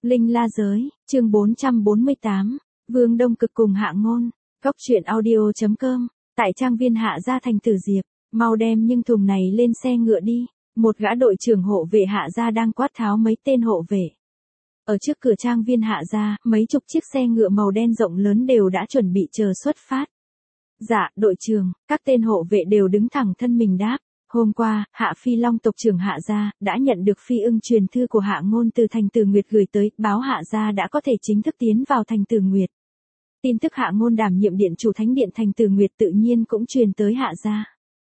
Linh La Giới, chương 448, Vương Đông Cực cùng Hạ Ngôn, Cóc truyện audio.com, tại trang viên Hạ gia thành Tử Diệp, mau đem nhưng thùng này lên xe ngựa đi, một gã đội trưởng hộ vệ Hạ gia đang quát tháo mấy tên hộ vệ. Ở trước cửa trang viên Hạ gia, mấy chục chiếc xe ngựa màu đen rộng lớn đều đã chuẩn bị chờ xuất phát. Dạ, đội trưởng, các tên hộ vệ đều đứng thẳng thân mình đáp. Hôm qua, Hạ Phi Long tộc trưởng Hạ gia đã nhận được phi ưng truyền thư của Hạ Ngôn từ thành Tử Nguyệt gửi tới, báo Hạ gia đã có thể chính thức tiến vào thành Tử Nguyệt. Tin tức Hạ Ngôn đảm nhiệm điện chủ thánh điện thành Tử Nguyệt tự nhiên cũng truyền tới Hạ gia.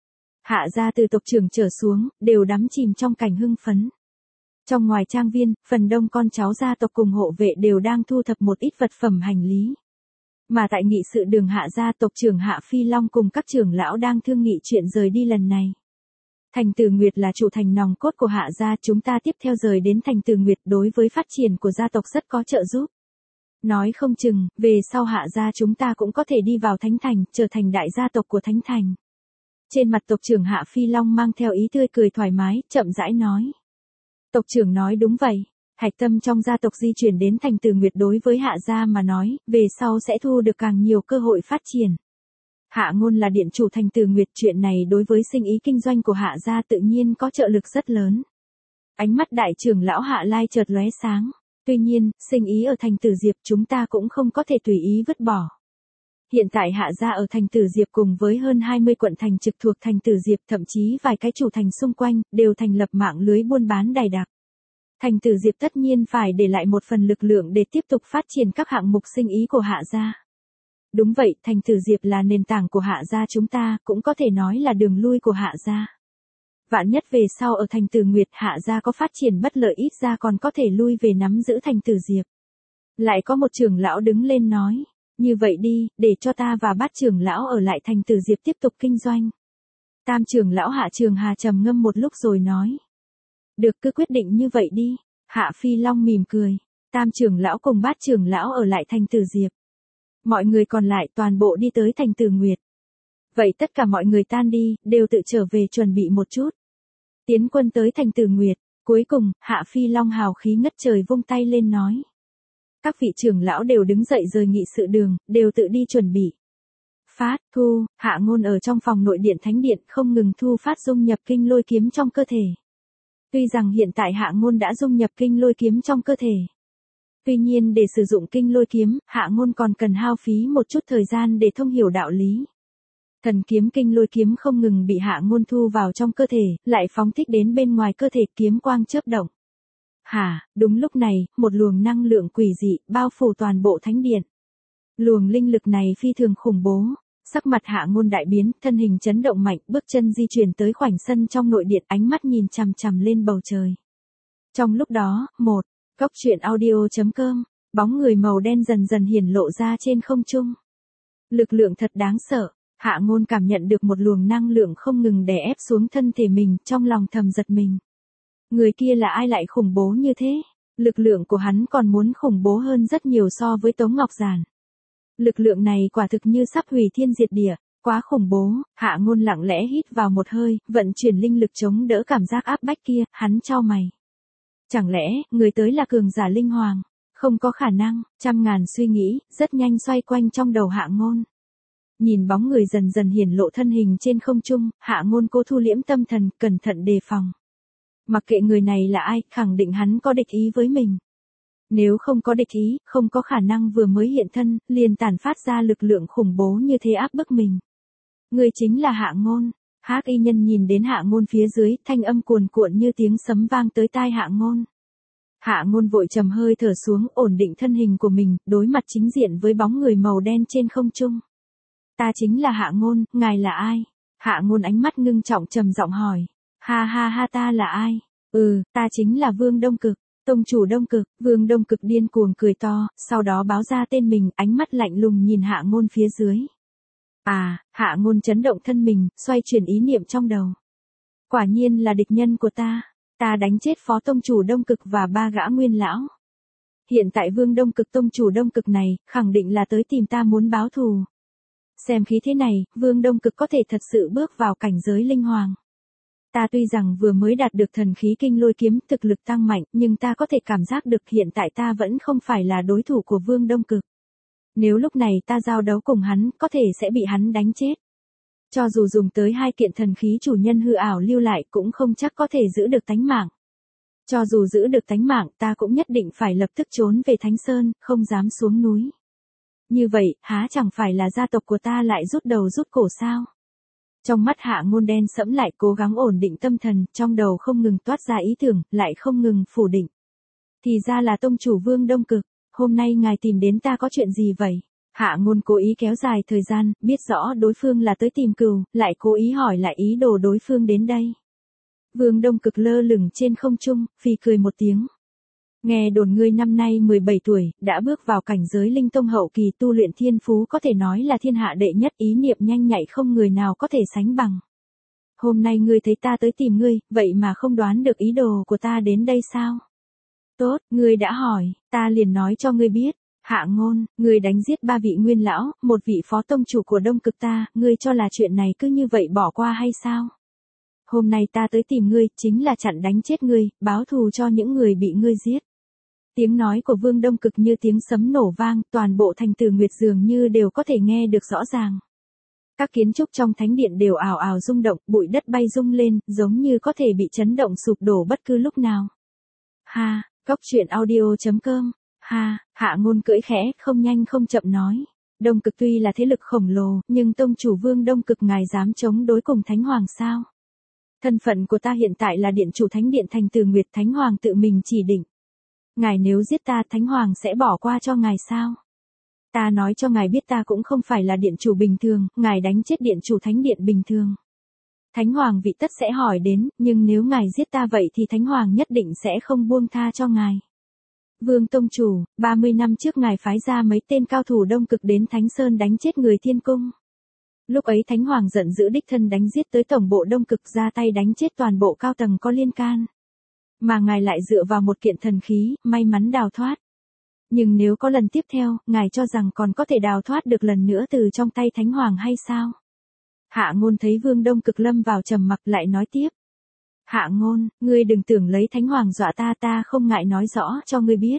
Hạ gia từ tộc trưởng trở xuống, đều đắm chìm trong cảnh hưng phấn. Trong ngoài trang viên, phần đông con cháu gia tộc cùng hộ vệ đều đang thu thập một ít vật phẩm hành lý. Mà tại nghị sự đường Hạ gia, tộc trưởng Hạ Phi Long cùng các trưởng lão đang thương nghị chuyện rời đi lần này. Thành Tử Nguyệt là trụ thành nòng cốt của Hạ gia, chúng ta tiếp theo rời đến thành Tử Nguyệt đối với phát triển của gia tộc rất có trợ giúp. Nói không chừng, về sau Hạ gia chúng ta cũng có thể đi vào Thánh Thành, trở thành đại gia tộc của Thánh Thành. Trên mặt tộc trưởng Hạ Phi Long mang theo ý tươi cười thoải mái, chậm rãi nói. Tộc trưởng nói đúng vậy, hạch tâm trong gia tộc di chuyển đến thành Tử Nguyệt đối với Hạ gia mà nói, về sau sẽ thu được càng nhiều cơ hội phát triển. Hạ Ngôn là điện chủ thành Tử Nguyệt, chuyện này đối với sinh ý kinh doanh của Hạ gia tự nhiên có trợ lực rất lớn. Ánh mắt đại trưởng lão Hạ Lai chợt lóe sáng. Tuy nhiên, sinh ý ở thành Tử Diệp chúng ta cũng không có thể tùy ý vứt bỏ. Hiện tại Hạ gia ở thành Tử Diệp cùng với hơn 20 quận thành trực thuộc thành Tử Diệp, thậm chí vài cái chủ thành xung quanh, đều thành lập mạng lưới buôn bán dày đặc. Thành Tử Diệp tất nhiên phải để lại một phần lực lượng để tiếp tục phát triển các hạng mục sinh ý của Hạ gia. Đúng vậy, thành Tử Diệp là nền tảng của Hạ gia chúng ta, cũng có thể nói là đường lui của Hạ gia. Vạn nhất về sau ở thành Tử Nguyệt Hạ gia có phát triển bất lợi, ít ra còn có thể lui về nắm giữ thành Tử Diệp. Lại có một trưởng lão đứng lên nói, như vậy đi, để cho ta và bát trưởng lão ở lại thành Tử Diệp tiếp tục kinh doanh. Tam trưởng lão Hạ Trường Hà trầm ngâm một lúc rồi nói. Được, cứ quyết định như vậy đi. Hạ Phi Long mỉm cười. Tam trưởng lão cùng bát trưởng lão ở lại thành Tử Diệp. Mọi người còn lại toàn bộ đi tới thành Tử Nguyệt. Vậy tất cả mọi người tan đi, đều tự trở về chuẩn bị một chút. Tiến quân tới thành Tử Nguyệt. Cuối cùng, Hạ Phi Long hào khí ngất trời vung tay lên nói. Các vị trưởng lão đều đứng dậy rời nghị sự đường, đều tự đi chuẩn bị. Phát, thu, Hạ Ngôn ở trong phòng nội điện thánh điện không ngừng thu phát dung nhập kinh lôi kiếm trong cơ thể. Tuy rằng hiện tại Hạ Ngôn đã dung nhập kinh lôi kiếm trong cơ thể. Tuy nhiên để sử dụng kinh lôi kiếm, Hạ Ngôn còn cần hao phí một chút thời gian để thông hiểu đạo lý. Thần kiếm kinh lôi kiếm không ngừng bị Hạ Ngôn thu vào trong cơ thể, lại phóng thích đến bên ngoài cơ thể, kiếm quang chớp động. Đúng lúc này, một luồng năng lượng quỷ dị bao phủ toàn bộ thánh điện. Luồng linh lực này phi thường khủng bố. Sắc mặt Hạ Ngôn đại biến, thân hình chấn động mạnh, bước chân di chuyển tới khoảnh sân trong nội điện, ánh mắt nhìn chằm chằm lên bầu trời. Trong lúc đó, Cóc truyện audio.com, bóng người màu đen dần dần hiển lộ ra trên không trung. Lực lượng thật đáng sợ, Hạ Ngôn cảm nhận được một luồng năng lượng không ngừng đè ép xuống thân thể mình, trong lòng thầm giật mình. Người kia là ai lại khủng bố như thế? Lực lượng của hắn còn muốn khủng bố hơn rất nhiều so với Tống Ngọc Giản. Lực lượng này quả thực như sắp hủy thiên diệt địa, quá khủng bố. Hạ Ngôn lặng lẽ hít vào một hơi, vận chuyển linh lực chống đỡ cảm giác áp bách kia, hắn chau mày. Chẳng lẽ, người tới là cường giả linh hoàng? Không có khả năng, trăm ngàn suy nghĩ, rất nhanh xoay quanh trong đầu Hạ Ngôn. Nhìn bóng người dần dần hiển lộ thân hình trên không trung, Hạ Ngôn cố thu liễm tâm thần, cẩn thận đề phòng. Mặc kệ người này là ai, khẳng định hắn có địch ý với mình. Nếu không có địch ý, không có khả năng vừa mới hiện thân, liền tản phát ra lực lượng khủng bố như thế áp bức mình. Người chính là Hạ Ngôn. Hắc y nhân nhìn đến Hạ Ngôn phía dưới, thanh âm cuồn cuộn như tiếng sấm vang tới tai Hạ Ngôn. Hạ Ngôn vội trầm hơi thở xuống, ổn định thân hình của mình, đối mặt chính diện với bóng người màu đen trên không trung. Ta chính là Hạ Ngôn, ngài là ai? Hạ Ngôn ánh mắt ngưng trọng trầm giọng hỏi. Ha, ta là ai? Ta chính là Vương Đông Cực. Tông chủ Đông Cực. Vương Đông Cực điên cuồng cười to, sau đó báo ra tên mình, ánh mắt lạnh lùng nhìn Hạ Ngôn phía dưới. Hạ Ngôn chấn động thân mình, xoay chuyển ý niệm trong đầu. Quả nhiên là địch nhân của ta. Ta đánh chết phó tông chủ Đông Cực và 3 gã nguyên lão. Hiện tại Vương Đông Cực tông chủ Đông Cực này, khẳng định là tới tìm ta muốn báo thù. Xem khí thế này, Vương Đông Cực có thể thật sự bước vào cảnh giới linh hoàng. Ta tuy rằng vừa mới đạt được thần khí kinh lôi kiếm thực lực tăng mạnh, nhưng ta có thể cảm giác được hiện tại ta vẫn không phải là đối thủ của Vương Đông Cực. Nếu lúc này ta giao đấu cùng hắn, có thể sẽ bị hắn đánh chết. Cho dù dùng tới 2 kiện thần khí chủ nhân hư ảo lưu lại cũng không chắc có thể giữ được tánh mạng. Cho dù giữ được tánh mạng, ta cũng nhất định phải lập tức trốn về Thánh Sơn, không dám xuống núi. Như vậy, há chẳng phải là gia tộc của ta lại rút đầu rút cổ sao? Trong mắt Hạ Ngôn đen sẫm lại cố gắng ổn định tâm thần, trong đầu không ngừng toát ra ý tưởng, lại không ngừng phủ định. Thì ra là tông chủ Vương Đông Cực, hôm nay ngài tìm đến ta có chuyện gì vậy? Hạ Ngôn cố ý kéo dài thời gian, biết rõ đối phương là tới tìm cừu, lại cố ý hỏi lại ý đồ đối phương đến đây. Vương Đông Cực lơ lửng trên không trung, phì cười một tiếng. Nghe đồn ngươi năm nay 17 tuổi, đã bước vào cảnh giới linh tông hậu kỳ, tu luyện thiên phú có thể nói là thiên hạ đệ nhất, ý niệm nhanh nhạy không người nào có thể sánh bằng. Hôm nay ngươi thấy ta tới tìm ngươi, vậy mà không đoán được ý đồ của ta đến đây sao? Tốt, ngươi đã hỏi, ta liền nói cho ngươi biết. Hạ Ngôn, ngươi đánh giết 3 vị nguyên lão, 1 vị phó tông chủ của Đông Cực ta, ngươi cho là chuyện này cứ như vậy bỏ qua hay sao? Hôm nay ta tới tìm ngươi, chính là chặn đánh chết ngươi, báo thù cho những người bị ngươi giết. Tiếng nói của Vương Đông Cực như tiếng sấm nổ vang, toàn bộ thành Tử Nguyệt dường như đều có thể nghe được rõ ràng. Các kiến trúc trong thánh điện đều ào ào rung động, bụi đất bay rung lên, giống như có thể bị chấn động sụp đổ bất cứ lúc nào. Ha, goctruyện.audio.com. Ha, Hạ Ngôn cưỡi khẽ, không nhanh không chậm nói. Đông Cực tuy là thế lực khổng lồ, nhưng tông chủ Vương Đông Cực ngài dám chống đối cùng Thánh Hoàng sao? Thân phận của ta hiện tại là điện chủ thánh điện thành Tử Nguyệt, Thánh Hoàng tự mình chỉ định. Ngài nếu giết ta, Thánh Hoàng sẽ bỏ qua cho ngài sao? Ta nói cho ngài biết ta cũng không phải là điện chủ bình thường, ngài đánh chết điện chủ thánh điện bình thường. Thánh Hoàng vị tất sẽ hỏi đến, nhưng nếu ngài giết ta vậy thì Thánh Hoàng nhất định sẽ không buông tha cho ngài. Vương tông chủ, 30 năm trước ngài phái ra mấy tên cao thủ Đông Cực đến Thánh Sơn đánh chết người Thiên Cung. Lúc ấy Thánh Hoàng giận dữ đích thân đánh giết tới tổng bộ Đông Cực, ra tay đánh chết toàn bộ cao tầng có liên can. Mà ngài lại dựa vào một kiện thần khí, may mắn đào thoát. Nhưng nếu có lần tiếp theo, ngài cho rằng còn có thể đào thoát được lần nữa từ trong tay Thánh Hoàng hay sao? Hạ Ngôn thấy Vương Đông Cực lâm vào trầm mặc lại nói tiếp. Hạ Ngôn, ngươi đừng tưởng lấy Thánh Hoàng dọa ta, ta không ngại nói rõ cho ngươi biết.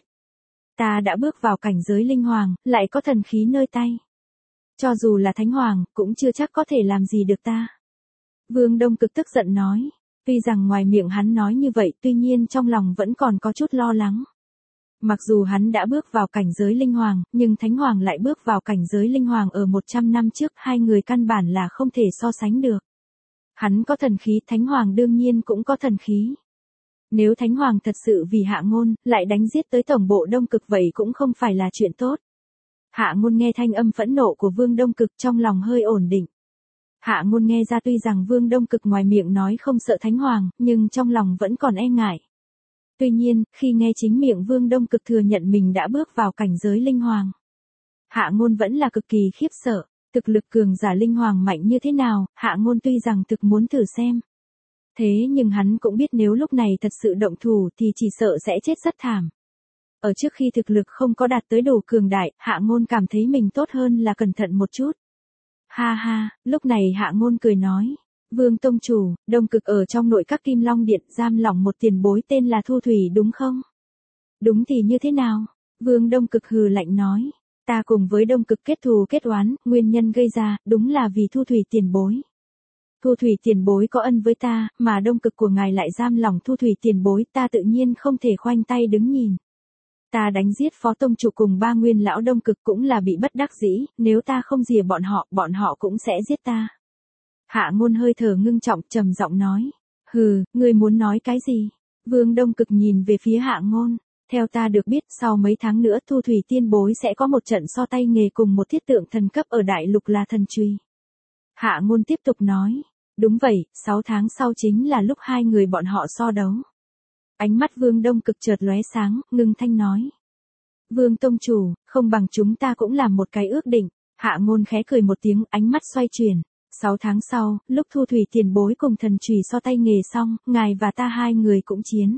Ta đã bước vào cảnh giới linh hoàng, lại có thần khí nơi tay. Cho dù là Thánh Hoàng, cũng chưa chắc có thể làm gì được ta. Vương Đông Cực tức giận nói. Tuy rằng ngoài miệng hắn nói như vậy, tuy nhiên trong lòng vẫn còn có chút lo lắng. Mặc dù hắn đã bước vào cảnh giới linh hoàng, nhưng Thánh Hoàng lại bước vào cảnh giới linh hoàng ở 100 năm trước, hai người căn bản là không thể so sánh được. Hắn có thần khí, Thánh Hoàng đương nhiên cũng có thần khí. Nếu Thánh Hoàng thật sự vì Hạ Ngôn, lại đánh giết tới tổng bộ Đông Cực vậy cũng không phải là chuyện tốt. Hạ Ngôn nghe thanh âm phẫn nộ của Vương Đông Cực trong lòng hơi ổn định. Hạ Ngôn nghe ra tuy rằng Vương Đông Cực ngoài miệng nói không sợ Thánh Hoàng, nhưng trong lòng vẫn còn e ngại. Tuy nhiên, khi nghe chính miệng Vương Đông Cực thừa nhận mình đã bước vào cảnh giới linh hoàng, Hạ Ngôn vẫn là cực kỳ khiếp sợ. Thực lực cường giả linh hoàng mạnh như thế nào, Hạ Ngôn tuy rằng thực muốn thử xem. Thế nhưng hắn cũng biết nếu lúc này thật sự động thủ thì chỉ sợ sẽ chết rất thảm. Ở trước khi thực lực không có đạt tới đủ cường đại, Hạ Ngôn cảm thấy mình tốt hơn là cẩn thận một chút. Ha ha, lúc này Hạ Ngôn cười nói. Vương tông chủ, Đông Cực ở trong nội các Kim Long Điện giam lỏng một tiền bối tên là Thu Thủy đúng không? Đúng thì như thế nào? Vương Đông Cực hừ lạnh nói. Ta cùng với Đông Cực kết thù kết oán, nguyên nhân gây ra, đúng là vì Thu Thủy tiền bối. Thu Thủy tiền bối có ân với ta, mà Đông Cực của ngài lại giam lỏng Thu Thủy tiền bối, ta tự nhiên không thể khoanh tay đứng nhìn. Ta đánh giết phó tông chủ cùng 3 nguyên lão Đông Cực cũng là bị bất đắc dĩ, nếu ta không rìa bọn họ cũng sẽ giết ta. Hạ Ngôn hơi thở ngưng trọng trầm giọng nói. Hừ, ngươi muốn nói cái gì? Vương Đông Cực nhìn về phía Hạ Ngôn. Theo ta được biết sau mấy tháng nữa Thu Thủy tiên bối sẽ có một trận so tay nghề cùng một thiết tượng thần cấp ở đại lục là thần chùy. Hạ Ngôn tiếp tục nói. Đúng vậy, 6 tháng sau chính là lúc hai người bọn họ so đấu. Ánh mắt Vương Đông Cực chợt lóe sáng, ngưng thanh nói. Vương tông chủ, không bằng chúng ta cũng làm một cái ước định. Hạ Ngôn khẽ cười một tiếng, ánh mắt xoay chuyển. 6 tháng sau, lúc Thu Thủy tiền bối cùng thần chùy so tay nghề xong, ngài và ta hai người cũng chiến.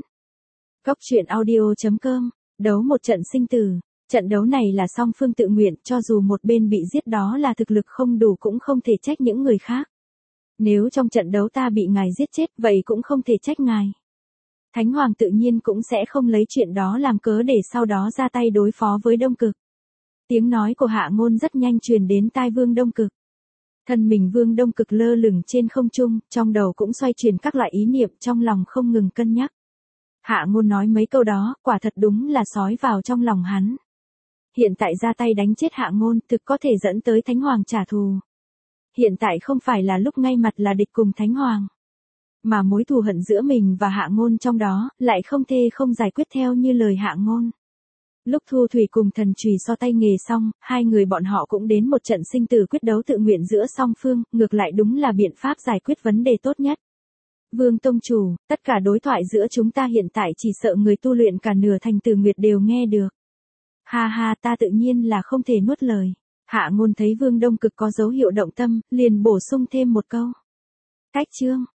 Goctruyện.audio.com. Đấu một trận sinh tử. Trận đấu này là song phương tự nguyện, cho dù một bên bị giết đó là thực lực không đủ cũng không thể trách những người khác. Nếu trong trận đấu ta bị ngài giết chết vậy cũng không thể trách ngài. Thánh Hoàng tự nhiên cũng sẽ không lấy chuyện đó làm cớ để sau đó ra tay đối phó với Đông Cực. Tiếng nói của Hạ Ngôn rất nhanh truyền đến tai Vương Đông Cực. Thân mình Vương Đông Cực lơ lửng trên không trung, trong đầu cũng xoay chuyển các loại ý niệm, trong lòng không ngừng cân nhắc. Hạ Ngôn nói mấy câu đó, quả thật đúng là sói vào trong lòng hắn. Hiện tại ra tay đánh chết Hạ Ngôn thực có thể dẫn tới Thánh Hoàng trả thù. Hiện tại không phải là lúc ngay mặt là địch cùng Thánh Hoàng. Mà mối thù hận giữa mình và Hạ Ngôn trong đó, lại không thể không giải quyết theo như lời Hạ Ngôn. Lúc Thu Thủy cùng Thần Chùy so tay nghề xong, hai người bọn họ cũng đến một trận sinh tử quyết đấu tự nguyện giữa song phương, ngược lại đúng là biện pháp giải quyết vấn đề tốt nhất. Vương Tông Chủ, tất cả đối thoại giữa chúng ta hiện tại chỉ sợ người tu luyện cả nửa thành Tử Nguyệt đều nghe được. Ha ha, ta tự nhiên là không thể nuốt lời. Hạ Ngôn thấy Vương Đông Cực có dấu hiệu động tâm, liền bổ sung thêm một câu. Cách chương